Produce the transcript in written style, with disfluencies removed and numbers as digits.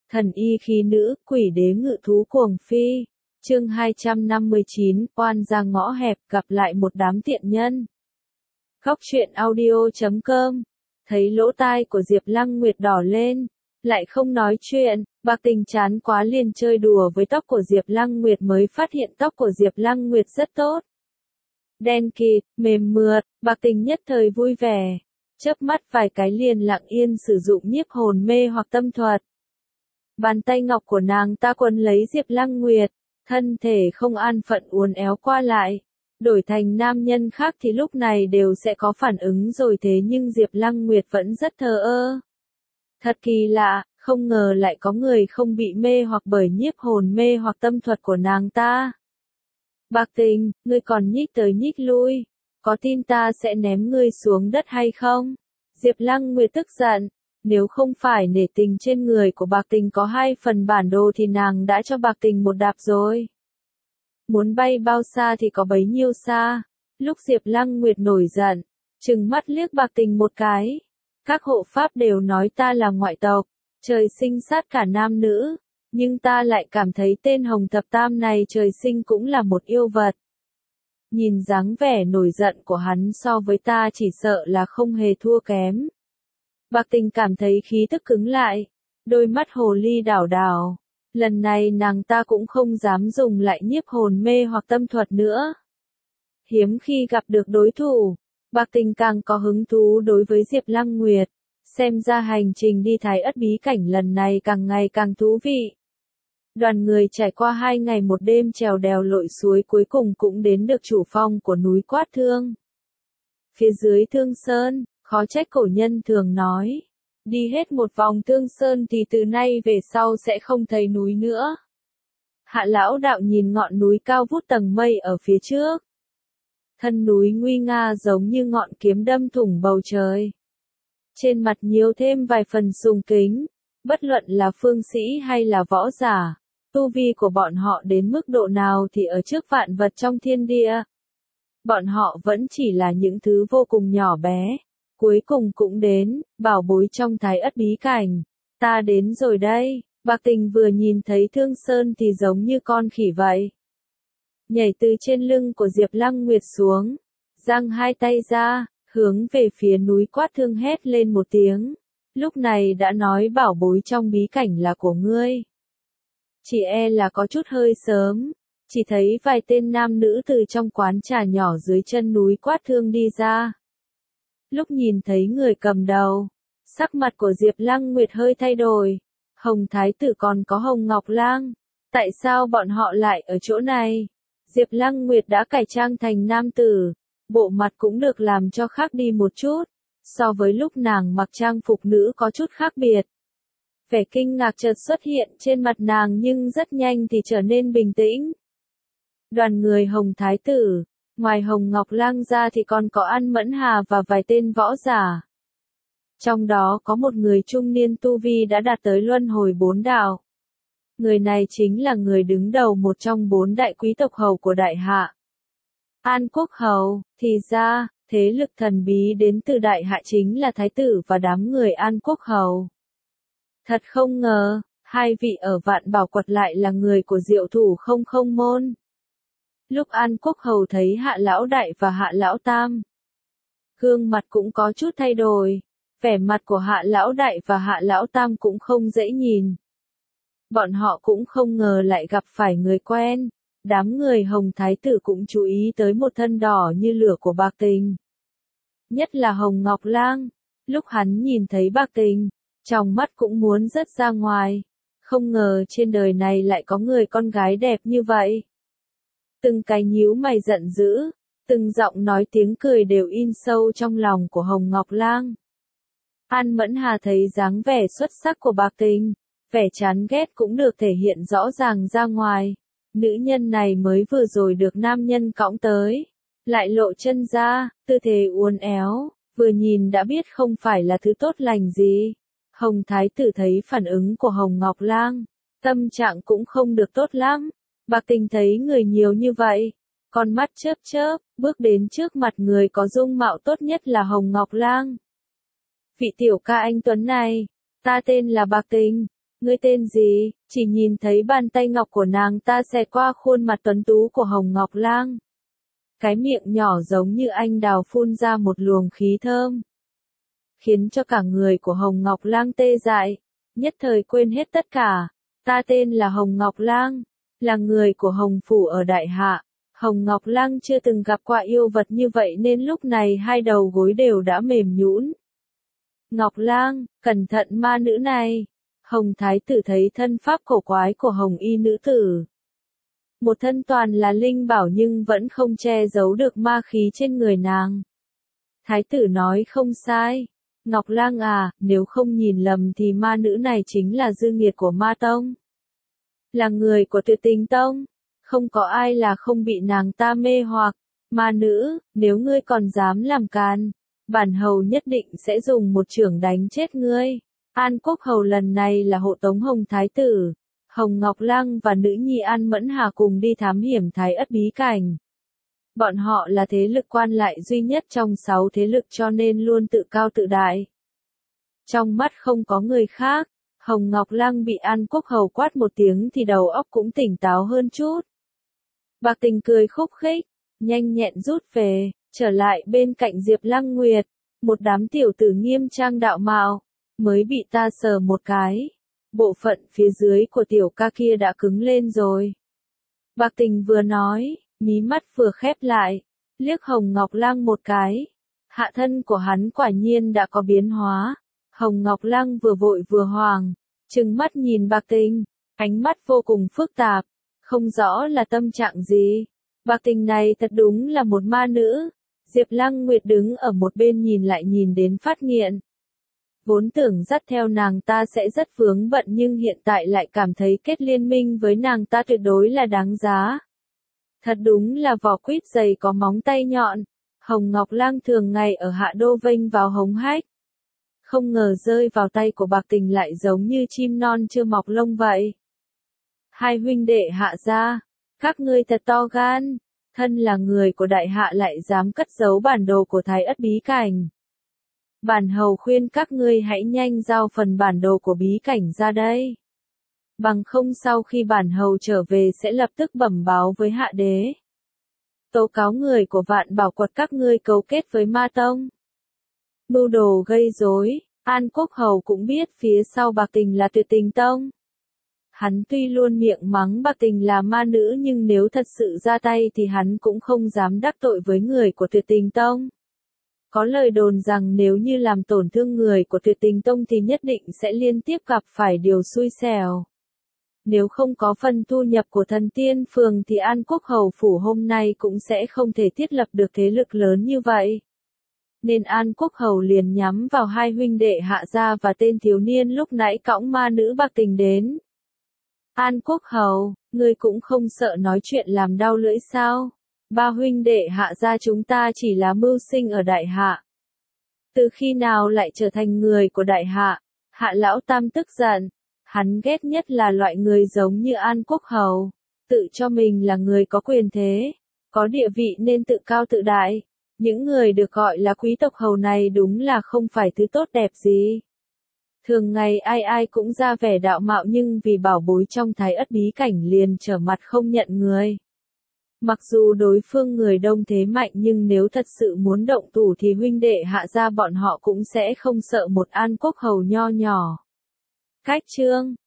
Thần y khí nữ, quỷ đế ngự thú cuồng phi. Chương 259, oan ra ngõ hẹp, gặp lại một đám tiện nhân. Góc truyện audio.com. Thấy lỗ tai của Diệp Lăng Nguyệt đỏ lên, lại không nói chuyện, Bạc Tình chán quá liền chơi đùa với tóc của Diệp Lăng Nguyệt, mới phát hiện tóc của Diệp Lăng Nguyệt rất tốt. Đen kịt, mềm mượt, Bạc Tình nhất thời vui vẻ, chớp mắt vài cái liền lặng yên sử dụng nhiếp hồn mê hoặc tâm thuật. Bàn tay ngọc của nàng ta quấn lấy Diệp Lăng Nguyệt, thân thể không an phận uốn éo qua lại. Đổi thành nam nhân khác thì lúc này đều sẽ có phản ứng rồi, thế nhưng Diệp Lăng Nguyệt vẫn rất thờ ơ. Thật kỳ lạ, không ngờ lại có người không bị mê hoặc bởi nhiếp hồn mê hoặc tâm thuật của nàng ta. Bạc Tình, ngươi còn nhích tới nhích lui, có tin ta sẽ ném ngươi xuống đất hay không? Diệp Lăng Nguyệt tức giận, nếu không phải nể tình trên người của Bạc Tình có 2 phần bản đồ thì nàng đã cho Bạc Tình một đạp rồi. Muốn bay bao xa thì có bấy nhiêu xa. Lúc Diệp Lăng Nguyệt nổi giận, trừng mắt liếc Bạc Tình một cái. Các hộ pháp đều nói ta là ngoại tộc, trời sinh sát cả nam nữ, nhưng ta lại cảm thấy tên Hồng Thập Tam này trời sinh cũng là một yêu vật. Nhìn dáng vẻ nổi giận của hắn so với ta chỉ sợ là không hề thua kém. Bạc Tình cảm thấy khí tức cứng lại, đôi mắt hồ ly đảo đảo. Lần này nàng ta cũng không dám dùng lại nhiếp hồn mê hoặc tâm thuật nữa. Hiếm khi gặp được đối thủ, Bạc Tình càng có hứng thú đối với Diệp Lăng Nguyệt. Xem ra hành trình đi Thái Ất bí cảnh lần này càng ngày càng thú vị. Đoàn người trải qua 2 ngày 1 đêm trèo đèo lội suối, cuối cùng cũng đến được chủ phong của núi Quát Thương. Phía dưới Thương Sơn, khó trách cổ nhân thường nói, đi hết một vòng Thương Sơn thì từ nay về sau sẽ không thấy núi nữa. Hạ lão đạo nhìn ngọn núi cao vút tầng mây ở phía trước. Thân núi nguy nga giống như ngọn kiếm đâm thủng bầu trời. Trên mặt nhiều thêm vài phần sùng kính, bất luận là phương sĩ hay là võ giả, tu vi của bọn họ đến mức độ nào thì ở trước vạn vật trong thiên địa. Bọn họ vẫn chỉ là những thứ vô cùng nhỏ bé. Cuối cùng cũng đến, bảo bối trong Thái Ất bí cảnh. Ta đến rồi đây. Bạc Tình vừa nhìn thấy Thương Sơn thì giống như con khỉ vậy. Nhảy từ trên lưng của Diệp Lăng Nguyệt xuống, giang 2 tay ra, hướng về phía núi Quát Thương hét lên một tiếng. Lúc này đã nói bảo bối trong bí cảnh là của ngươi. Chỉ e là có chút hơi sớm, chỉ thấy vài tên nam nữ từ trong quán trà nhỏ dưới chân núi Quát Thương đi ra. Lúc nhìn thấy người cầm đầu, sắc mặt của Diệp Lăng Nguyệt hơi thay đổi. Hồng Thái Tử còn có Hồng Ngọc Lang, tại sao bọn họ lại ở chỗ này? Diệp Lăng Nguyệt đã cải trang thành nam tử, bộ mặt cũng được làm cho khác đi một chút, so với lúc nàng mặc trang phục nữ có chút khác biệt. Vẻ kinh ngạc chợt xuất hiện trên mặt nàng nhưng rất nhanh thì trở nên bình tĩnh. Đoàn người Hồng Thái Tử, ngoài Hồng Ngọc Lang ra thì còn có An Mẫn Hà và vài tên võ giả. Trong đó có một người trung niên tu vi đã đạt tới luân hồi 4 đạo. Người này chính là người đứng đầu một trong 4 đại quý tộc hầu của Đại Hạ. An Quốc Hầu, thì ra, thế lực thần bí đến từ Đại Hạ chính là Thái Tử và đám người An Quốc Hầu. Thật không ngờ, 2 vị ở Vạn Bảo Quật lại là người của Diệu Thủ Không Không Môn. Lúc An Quốc Hầu thấy Hạ Lão Đại và Hạ Lão Tam, gương mặt cũng có chút thay đổi. Vẻ mặt của Hạ Lão Đại và Hạ Lão Tam cũng không dễ nhìn. Bọn họ cũng không ngờ lại gặp phải người quen. Đám người Hồng Thái Tử cũng chú ý tới một thân đỏ như lửa của Bạc Tình. Nhất là Hồng Ngọc Lang. Lúc hắn nhìn thấy Bạc Tình, trong mắt cũng muốn rớt ra ngoài. Không ngờ trên đời này lại có người con gái đẹp như vậy. Từng cái nhíu mày giận dữ, từng giọng nói tiếng cười đều in sâu trong lòng của Hồng Ngọc Lang. An Mẫn Hà thấy dáng vẻ xuất sắc của Bạc Tình, vẻ chán ghét cũng được thể hiện rõ ràng ra ngoài. Nữ nhân này mới vừa rồi được nam nhân cõng tới, lại lộ chân ra, tư thế uốn éo, vừa nhìn đã biết không phải là thứ tốt lành gì. Hồng Thái Tử thấy phản ứng của Hồng Ngọc Lang, tâm trạng cũng không được tốt lắm. Bạc Tình thấy người nhiều như vậy, con mắt chớp chớp, bước đến trước mặt người có dung mạo tốt nhất là Hồng Ngọc Lang. Vị tiểu ca anh tuấn này, ta tên là Bạc Tình, Ngươi tên gì? Chỉ nhìn thấy bàn tay ngọc của nàng ta xẹt qua khuôn mặt tuấn tú của Hồng Ngọc Lang. Cái miệng nhỏ giống như anh đào phun ra một luồng khí thơm, khiến cho cả người của Hồng Ngọc Lang tê dại, nhất thời quên hết tất cả. Ta tên là Hồng Ngọc Lang, là người của Hồng Phủ ở Đại Hạ. Hồng Ngọc Lang chưa từng gặp qua yêu vật như vậy nên lúc này hai đầu gối đều đã mềm nhũn. Ngọc Lang, cẩn thận ma nữ này. Hồng Thái tử thấy thân pháp cổ quái của Hồng Y nữ tử. Một thân toàn là linh bảo nhưng vẫn không che giấu được ma khí trên người nàng. Thái tử nói không sai. Ngọc Lang à, nếu không nhìn lầm thì ma nữ này chính là dư nghiệt của ma tông. Là người của Tuyệt Tình Tông. Không có ai là không bị nàng ta mê hoặc. Ma nữ, nếu ngươi còn dám làm càn, bản hầu nhất định sẽ dùng một chưởng đánh chết ngươi. An Quốc hầu lần này là hộ tống Hồng Thái tử, Hồng Ngọc Lang và nữ nhi An Mẫn Hà cùng đi thám hiểm Thái Ất bí cảnh. Bọn họ là thế lực quan lại duy nhất trong 6 thế lực cho nên luôn tự cao tự đại. Trong mắt không có người khác, Hồng Ngọc Lang bị An Quốc hầu quát một tiếng thì đầu óc cũng tỉnh táo hơn chút. Bạc Tình cười khúc khích, nhanh nhẹn rút về, trở lại bên cạnh Diệp Lăng Nguyệt, một đám tiểu tử nghiêm trang đạo mạo, mới bị ta sờ một cái. Bộ phận phía dưới của tiểu ca kia đã cứng lên rồi. Bạc Tình vừa nói, mí mắt vừa khép lại, liếc Hồng Ngọc Lang một cái. Hạ thân của hắn quả nhiên đã có biến hóa. Hồng Ngọc Lang vừa vội vừa hoảng, trừng mắt nhìn Bạc Tình, ánh mắt vô cùng phức tạp, không rõ là tâm trạng gì. Bạc Tình này thật đúng là một ma nữ. Diệp Lăng Nguyệt đứng ở một bên nhìn lại nhìn đến phát nghiện. Vốn tưởng dắt theo nàng ta sẽ rất vướng bận nhưng hiện tại lại cảm thấy kết liên minh với nàng ta tuyệt đối là đáng giá. Thật đúng là vỏ quýt dày có móng tay nhọn. Hồng Ngọc Lang thường ngày ở Hạ Đô vênh vào hống hách. Không ngờ rơi vào tay của Bạc Tình lại giống như chim non chưa mọc lông vậy. Hai huynh đệ Hạ gia, các ngươi thật to gan, thân là người của Đại Hạ lại dám cất giấu bản đồ của Thái Ất bí cảnh. Bản hầu khuyên các ngươi hãy nhanh giao phần bản đồ của bí cảnh ra đây. Bằng không sau khi bản hầu trở về sẽ lập tức bẩm báo với Hạ đế. Tố cáo người của Vạn Bảo Quật các ngươi cấu kết với ma tông. Mưu đồ gây rối. An Quốc hầu cũng biết phía sau Bạc Tình là Tuyệt Tình Tông. Hắn tuy luôn miệng mắng Bạc Tình là ma nữ nhưng nếu thật sự ra tay thì hắn cũng không dám đắc tội với người của Tuyệt Tình Tông. Có lời đồn rằng nếu như làm tổn thương người của Tuyệt Tình Tông thì nhất định sẽ liên tiếp gặp phải điều xui xẻo. Nếu không có phần thu nhập của Thần Tiên Phường thì An Quốc hầu phủ hôm nay cũng sẽ không thể thiết lập được thế lực lớn như vậy. Nên An Quốc hầu liền nhắm vào hai huynh đệ Hạ gia và tên thiếu niên lúc nãy cõng ma nữ Bạc Tình đến. An Quốc hầu, ngươi cũng không sợ nói chuyện làm đau lưỡi sao? Ba huynh đệ Hạ gia chúng ta chỉ là mưu sinh ở Đại Hạ. Từ khi nào lại trở thành người của Đại Hạ? Hạ lão tam tức giận. Hắn ghét nhất là loại người giống như An Quốc hầu, tự cho mình là người có quyền thế, có địa vị nên tự cao tự đại. Những người được gọi là quý tộc hầu này đúng là không phải thứ tốt đẹp gì. Thường ngày ai ai cũng ra vẻ đạo mạo nhưng vì bảo bối trong Thái Ất bí cảnh liền trở mặt không nhận người. Mặc dù đối phương người đông thế mạnh nhưng nếu thật sự muốn động thủ thì huynh đệ Hạ gia bọn họ cũng sẽ không sợ một An Quốc hầu nho nhỏ. Cách chương